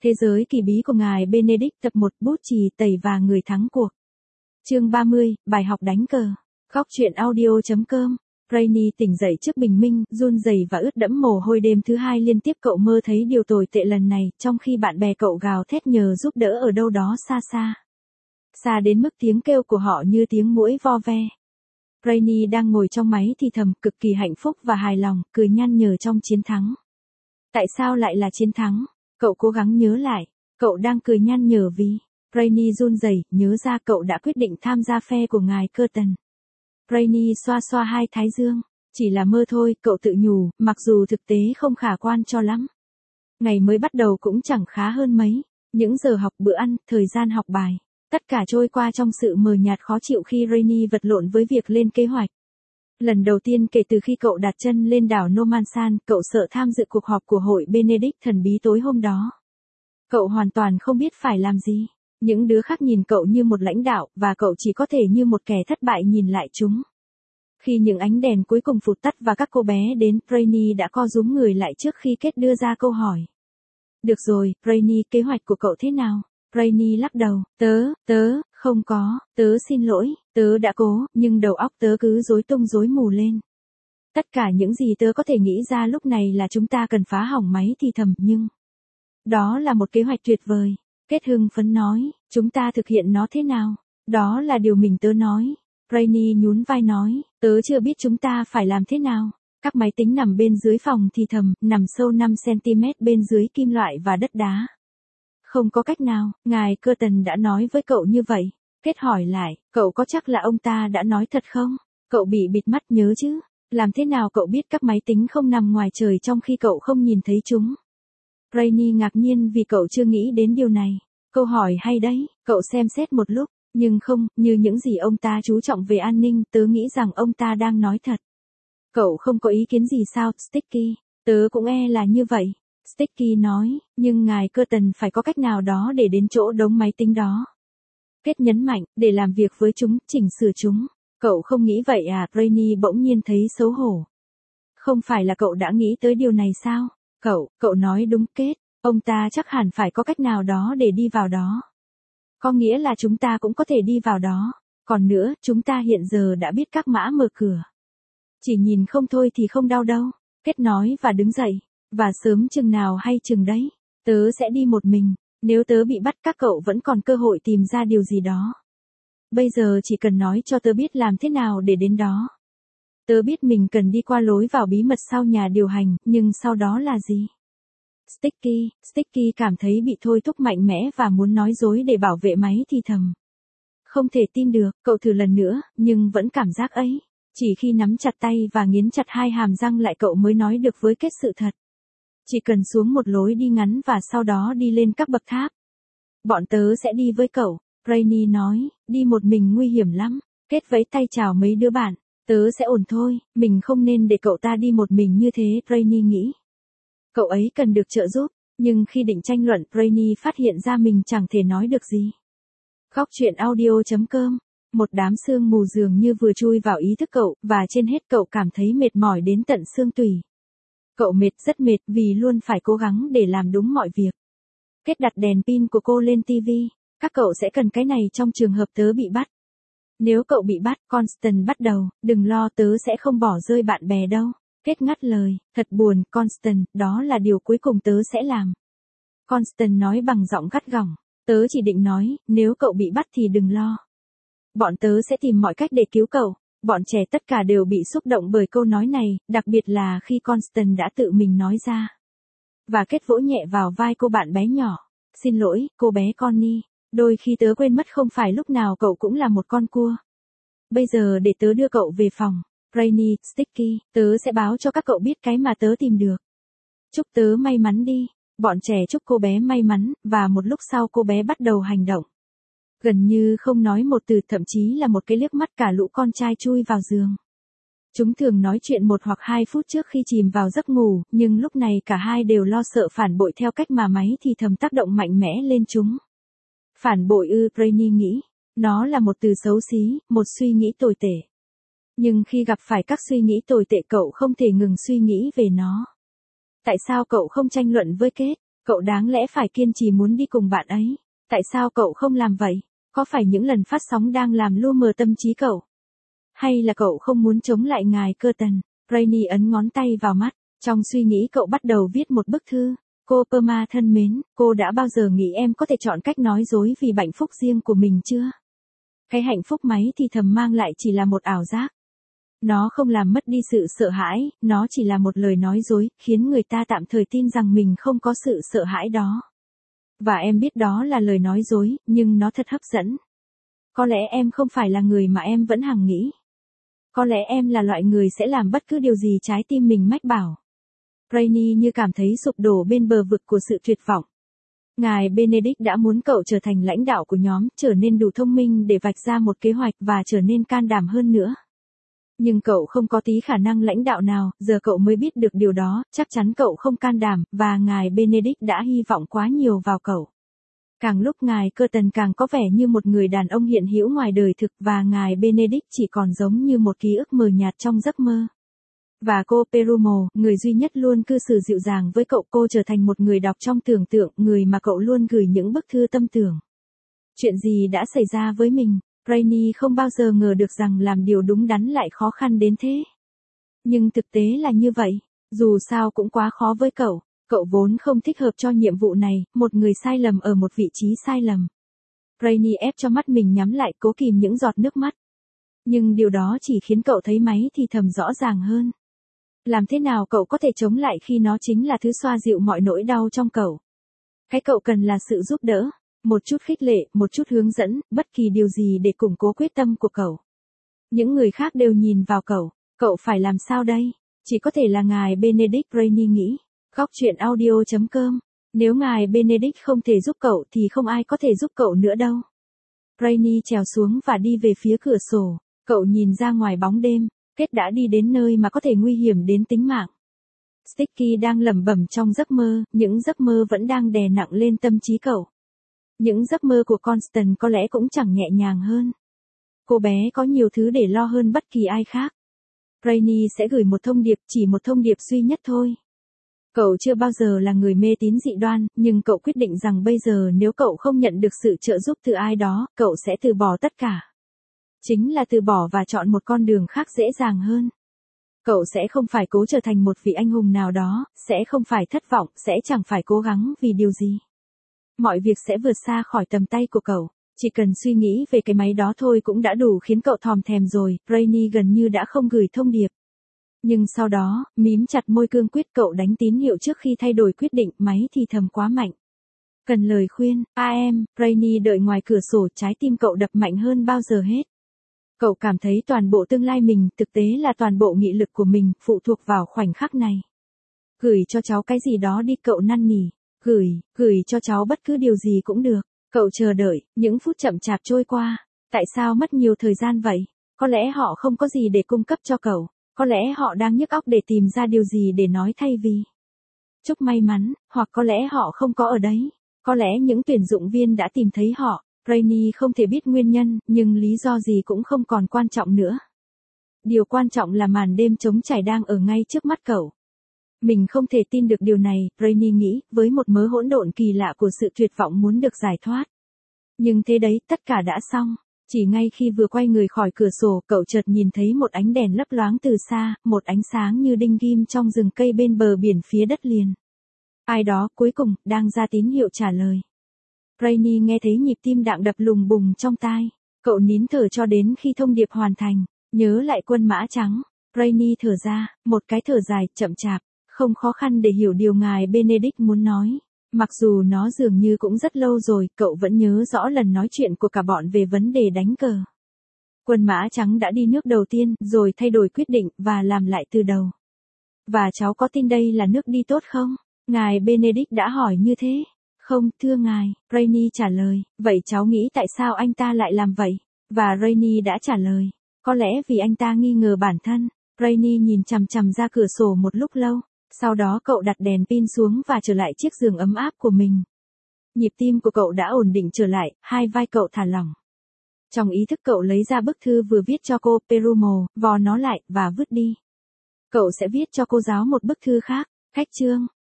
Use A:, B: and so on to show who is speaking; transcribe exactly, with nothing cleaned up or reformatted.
A: Thế giới kỳ bí của ngài Benedict tập một bút chì tẩy và người thắng cuộc. Chương ba mươi, bài học đánh cờ. Góc truyện audio chấm com. Rainy tỉnh dậy trước bình minh, run rẩy và ướt đẫm mồ hôi đêm thứ hai liên tiếp cậu mơ thấy điều tồi tệ lần này, trong khi bạn bè cậu gào thét nhờ giúp đỡ ở đâu đó xa xa. Xa đến mức tiếng kêu của họ như tiếng muỗi vo ve. Rainy đang ngồi trong máy thì thầm, cực kỳ hạnh phúc và hài lòng, cười nhăn nhở trong chiến thắng. Tại sao lại là chiến thắng? Cậu cố gắng nhớ lại, cậu đang cười nhăn nhở vì... Rainy run rẩy, nhớ ra cậu đã quyết định tham gia phe của ngài Curtin. Rainy xoa xoa hai thái dương. Chỉ là mơ thôi, cậu tự nhủ, mặc dù thực tế không khả quan cho lắm. Ngày mới bắt đầu cũng chẳng khá hơn mấy. Những giờ học bữa ăn, thời gian học bài, tất cả trôi qua trong sự mờ nhạt khó chịu khi Rainy vật lộn với việc lên kế hoạch. Lần đầu tiên kể từ khi cậu đặt chân lên đảo Normansan, cậu sợ tham dự cuộc họp của hội Benedict thần bí tối hôm đó. Cậu hoàn toàn không biết phải làm gì. Những đứa khác nhìn cậu như một lãnh đạo, và cậu chỉ có thể như một kẻ thất bại nhìn lại chúng. Khi những ánh đèn cuối cùng phụt tắt và các cô bé đến, Rainy đã co rúm người lại trước khi Kate đưa ra câu hỏi. Được rồi, Rainy, kế hoạch của cậu thế nào? Rainy lắc đầu, tớ, tớ, không có, tớ xin lỗi, tớ đã cố, nhưng đầu óc tớ cứ rối tung rối mù lên. Tất cả những gì tớ có thể nghĩ ra lúc này là chúng ta cần phá hỏng máy thì thầm, nhưng... Đó là một kế hoạch tuyệt vời. Kết hưng phấn nói, chúng ta thực hiện nó thế nào? Đó là điều mình tớ nói. Rainy nhún vai nói, tớ chưa biết chúng ta phải làm thế nào. Các máy tính nằm bên dưới phòng thì thầm, nằm sâu năm xăng-ti-mét bên dưới kim loại và đất đá. Không có cách nào, ngài Curtin đã nói với cậu như vậy. Kết hỏi lại, cậu có chắc là ông ta đã nói thật không? Cậu bị bịt mắt nhớ chứ? Làm thế nào cậu biết các máy tính không nằm ngoài trời trong khi cậu không nhìn thấy chúng? Rainy ngạc nhiên vì cậu chưa nghĩ đến điều này. Câu hỏi hay đấy, cậu xem xét một lúc, nhưng không, như những gì ông ta chú trọng về an ninh, tớ nghĩ rằng ông ta đang nói thật. Cậu không có ý kiến gì sao, Sticky? Tớ cũng e là như vậy. Sticky nói, nhưng ngài Curtin phải có cách nào đó để đến chỗ đống máy tính đó. Kết nhấn mạnh, để làm việc với chúng, chỉnh sửa chúng. Cậu không nghĩ vậy à? Rainy bỗng nhiên thấy xấu hổ. Không phải là cậu đã nghĩ tới điều này sao? Cậu, cậu nói đúng Kết, ông ta chắc hẳn phải có cách nào đó để đi vào đó. Có nghĩa là chúng ta cũng có thể đi vào đó. Còn nữa, chúng ta hiện giờ đã biết các mã mở cửa. Chỉ nhìn không thôi thì không đau đâu. Kết nói và đứng dậy. Và sớm chừng nào hay chừng đấy, tớ sẽ đi một mình. Nếu tớ bị bắt các cậu vẫn còn cơ hội tìm ra điều gì đó. Bây giờ chỉ cần nói cho tớ biết làm thế nào để đến đó. Tớ biết mình cần đi qua lối vào bí mật sau nhà điều hành, nhưng sau đó là gì? Sticky, Sticky cảm thấy bị thôi thúc mạnh mẽ và muốn nói dối để bảo vệ máy thì thầm. Không thể tin được, cậu thử lần nữa, nhưng vẫn cảm giác ấy. Chỉ khi nắm chặt tay và nghiến chặt hai hàm răng lại cậu mới nói được với Kết sự thật. Chỉ cần xuống một lối đi ngắn và sau đó đi lên các bậc tháp. Bọn tớ sẽ đi với cậu, Rainy nói, đi một mình nguy hiểm lắm. Kết vẫy tay chào mấy đứa bạn. Tớ sẽ ổn thôi, mình không nên để cậu ta đi một mình như thế, Rainy nghĩ. Cậu ấy cần được trợ giúp, nhưng khi định tranh luận, Rainy phát hiện ra mình chẳng thể nói được gì. Góc truyện audio chấm com. Một đám sương mù dường như vừa chui vào ý thức cậu, và trên hết cậu cảm thấy mệt mỏi đến tận xương tủy. Cậu mệt rất mệt vì luôn phải cố gắng để làm đúng mọi việc. Kết đặt đèn pin của cô lên tivi. Các cậu sẽ cần cái này trong trường hợp tớ bị bắt. Nếu cậu bị bắt, Constant bắt đầu, đừng lo tớ sẽ không bỏ rơi bạn bè đâu. Kết ngắt lời, thật buồn, Constant, đó là điều cuối cùng tớ sẽ làm. Constant nói bằng giọng gắt gỏng, tớ chỉ định nói, nếu cậu bị bắt thì đừng lo. Bọn tớ sẽ tìm mọi cách để cứu cậu. Bọn trẻ tất cả đều bị xúc động bởi câu nói này, đặc biệt là khi Constant đã tự mình nói ra. Và Kết vỗ nhẹ vào vai cô bạn bé nhỏ. Xin lỗi, cô bé Connie, đôi khi tớ quên mất không phải lúc nào cậu cũng là một con cua. Bây giờ để tớ đưa cậu về phòng. Rainy, Sticky, tớ sẽ báo cho các cậu biết cái mà tớ tìm được. Chúc tớ may mắn đi. Bọn trẻ chúc cô bé may mắn, và một lúc sau cô bé bắt đầu hành động. Gần như không nói một từ, thậm chí là một cái liếc mắt, cả lũ con trai chui vào giường. Chúng thường nói chuyện một hoặc hai phút trước khi chìm vào giấc ngủ, nhưng lúc này cả hai đều lo sợ phản bội theo cách mà máy thì thầm tác động mạnh mẽ lên chúng. Phản bội ư, Rainy nghĩ. Nó là một từ xấu xí, một suy nghĩ tồi tệ. Nhưng khi gặp phải các suy nghĩ tồi tệ cậu không thể ngừng suy nghĩ về nó. Tại sao cậu không tranh luận với Kết? Cậu đáng lẽ phải kiên trì muốn đi cùng bạn ấy. Tại sao cậu không làm vậy? Có phải những lần phát sóng đang làm lu mờ tâm trí cậu? Hay là cậu không muốn chống lại ngài Curtin? Rainy ấn ngón tay vào mắt. Trong suy nghĩ cậu bắt đầu viết một bức thư. Cô Perma thân mến, cô đã bao giờ nghĩ em có thể chọn cách nói dối vì hạnh phúc riêng của mình chưa? Cái hạnh phúc máy thì thầm mang lại chỉ là một ảo giác. Nó không làm mất đi sự sợ hãi, nó chỉ là một lời nói dối, khiến người ta tạm thời tin rằng mình không có sự sợ hãi đó. Và em biết đó là lời nói dối, nhưng nó thật hấp dẫn. Có lẽ em không phải là người mà em vẫn hằng nghĩ. Có lẽ em là loại người sẽ làm bất cứ điều gì trái tim mình mách bảo. Rainy như cảm thấy sụp đổ bên bờ vực của sự tuyệt vọng. Ngài Benedict đã muốn cậu trở thành lãnh đạo của nhóm, trở nên đủ thông minh để vạch ra một kế hoạch và trở nên can đảm hơn nữa. Nhưng cậu không có tí khả năng lãnh đạo nào, giờ cậu mới biết được điều đó, chắc chắn cậu không can đảm, và ngài Benedict đã hy vọng quá nhiều vào cậu. Càng lúc ngài Curtin càng có vẻ như một người đàn ông hiện hữu ngoài đời thực và ngài Benedict chỉ còn giống như một ký ức mờ nhạt trong giấc mơ. Và cô Perumo, người duy nhất luôn cư xử dịu dàng với cậu, cô trở thành một người đọc trong tưởng tượng, người mà cậu luôn gửi những bức thư tâm tưởng. Chuyện gì đã xảy ra với mình? Rainy không bao giờ ngờ được rằng làm điều đúng đắn lại khó khăn đến thế. Nhưng thực tế là như vậy, dù sao cũng quá khó với cậu, cậu vốn không thích hợp cho nhiệm vụ này, một người sai lầm ở một vị trí sai lầm. Rainy ép cho mắt mình nhắm lại, cố kìm những giọt nước mắt. Nhưng điều đó chỉ khiến cậu thấy máy thì thầm rõ ràng hơn. Làm thế nào cậu có thể chống lại khi nó chính là thứ xoa dịu mọi nỗi đau trong cậu? Cái cậu cần là sự giúp đỡ, một chút khích lệ, một chút hướng dẫn, bất kỳ điều gì để củng cố quyết tâm của cậu. Những người khác đều nhìn vào cậu, cậu phải làm sao đây? Chỉ có thể là ngài Benedict, Rainy nghĩ. Góc truyện audio chấm com. Nếu ngài Benedict không thể giúp cậu thì không ai có thể giúp cậu nữa đâu. Rainy trèo xuống và đi về phía cửa sổ, cậu nhìn ra ngoài bóng đêm. Kết đã đi đến nơi mà có thể nguy hiểm đến tính mạng. Sticky đang lẩm bẩm trong giấc mơ, những giấc mơ vẫn đang đè nặng lên tâm trí cậu. Những giấc mơ của Constance có lẽ cũng chẳng nhẹ nhàng hơn. Cô bé có nhiều thứ để lo hơn bất kỳ ai khác. Rainy sẽ gửi một thông điệp, chỉ một thông điệp duy nhất thôi. Cậu chưa bao giờ là người mê tín dị đoan, nhưng cậu quyết định rằng bây giờ nếu cậu không nhận được sự trợ giúp từ ai đó, cậu sẽ từ bỏ tất cả. Chính là từ bỏ và chọn một con đường khác dễ dàng hơn. Cậu sẽ không phải cố trở thành một vị anh hùng nào đó, sẽ không phải thất vọng, sẽ chẳng phải cố gắng vì điều gì. Mọi việc sẽ vượt xa khỏi tầm tay của cậu, chỉ cần suy nghĩ về cái máy đó thôi cũng đã đủ khiến cậu thòm thèm rồi. Rainy gần như đã không gửi thông điệp. Nhưng sau đó, mím chặt môi cương quyết, cậu đánh tín hiệu trước khi thay đổi quyết định, máy thì thầm quá mạnh. Cần lời khuyên, a em, Rainy đợi ngoài cửa sổ, trái tim cậu đập mạnh hơn bao giờ hết. Cậu cảm thấy toàn bộ tương lai mình, thực tế là toàn bộ nghị lực của mình, phụ thuộc vào khoảnh khắc này. Gửi cho cháu cái gì đó đi, cậu năn nỉ. Gửi, gửi cho cháu bất cứ điều gì cũng được. Cậu chờ đợi, những phút chậm chạp trôi qua. Tại sao mất nhiều thời gian vậy? Có lẽ họ không có gì để cung cấp cho cậu. Có lẽ họ đang nhức óc để tìm ra điều gì để nói thay vì. Chúc may mắn, hoặc có lẽ họ không có ở đấy. Có lẽ những tuyển dụng viên đã tìm thấy họ. Rainy không thể biết nguyên nhân, nhưng lý do gì cũng không còn quan trọng nữa. Điều quan trọng là màn đêm trống trải đang ở ngay trước mắt cậu. Mình không thể tin được điều này, Rainy nghĩ, với một mớ hỗn độn kỳ lạ của sự tuyệt vọng muốn được giải thoát. Nhưng thế đấy, tất cả đã xong. Chỉ ngay khi vừa quay người khỏi cửa sổ, cậu chợt nhìn thấy một ánh đèn lấp loáng từ xa, một ánh sáng như đinh ghim trong rừng cây bên bờ biển phía đất liền. Ai đó, cuối cùng, đang ra tín hiệu trả lời. Rainy nghe thấy nhịp tim đạng đập lùng bùng trong tai. Cậu nín thở cho đến khi thông điệp hoàn thành. Nhớ lại quân mã trắng. Rainy thở ra, một cái thở dài, chậm chạp, không khó khăn để hiểu điều ngài Benedict muốn nói. Mặc dù nó dường như cũng rất lâu rồi, cậu vẫn nhớ rõ lần nói chuyện của cả bọn về vấn đề đánh cờ. Quân mã trắng đã đi nước đầu tiên, rồi thay đổi quyết định, và làm lại từ đầu. Và cháu có tin đây là nước đi tốt không? Ngài Benedict đã hỏi như thế. Không, thưa ngài, Rainy trả lời. Vậy cháu nghĩ tại sao anh ta lại làm vậy? Và Rainy đã trả lời. Có lẽ vì anh ta nghi ngờ bản thân. Rainy nhìn chằm chằm ra cửa sổ một lúc lâu. Sau đó cậu đặt đèn pin xuống và trở lại chiếc giường ấm áp của mình. Nhịp tim của cậu đã ổn định trở lại, hai vai cậu thả lỏng. Trong ý thức cậu lấy ra bức thư vừa viết cho cô Perumo, vò nó lại, và vứt đi. Cậu sẽ viết cho cô giáo một bức thư khác. Khách chương.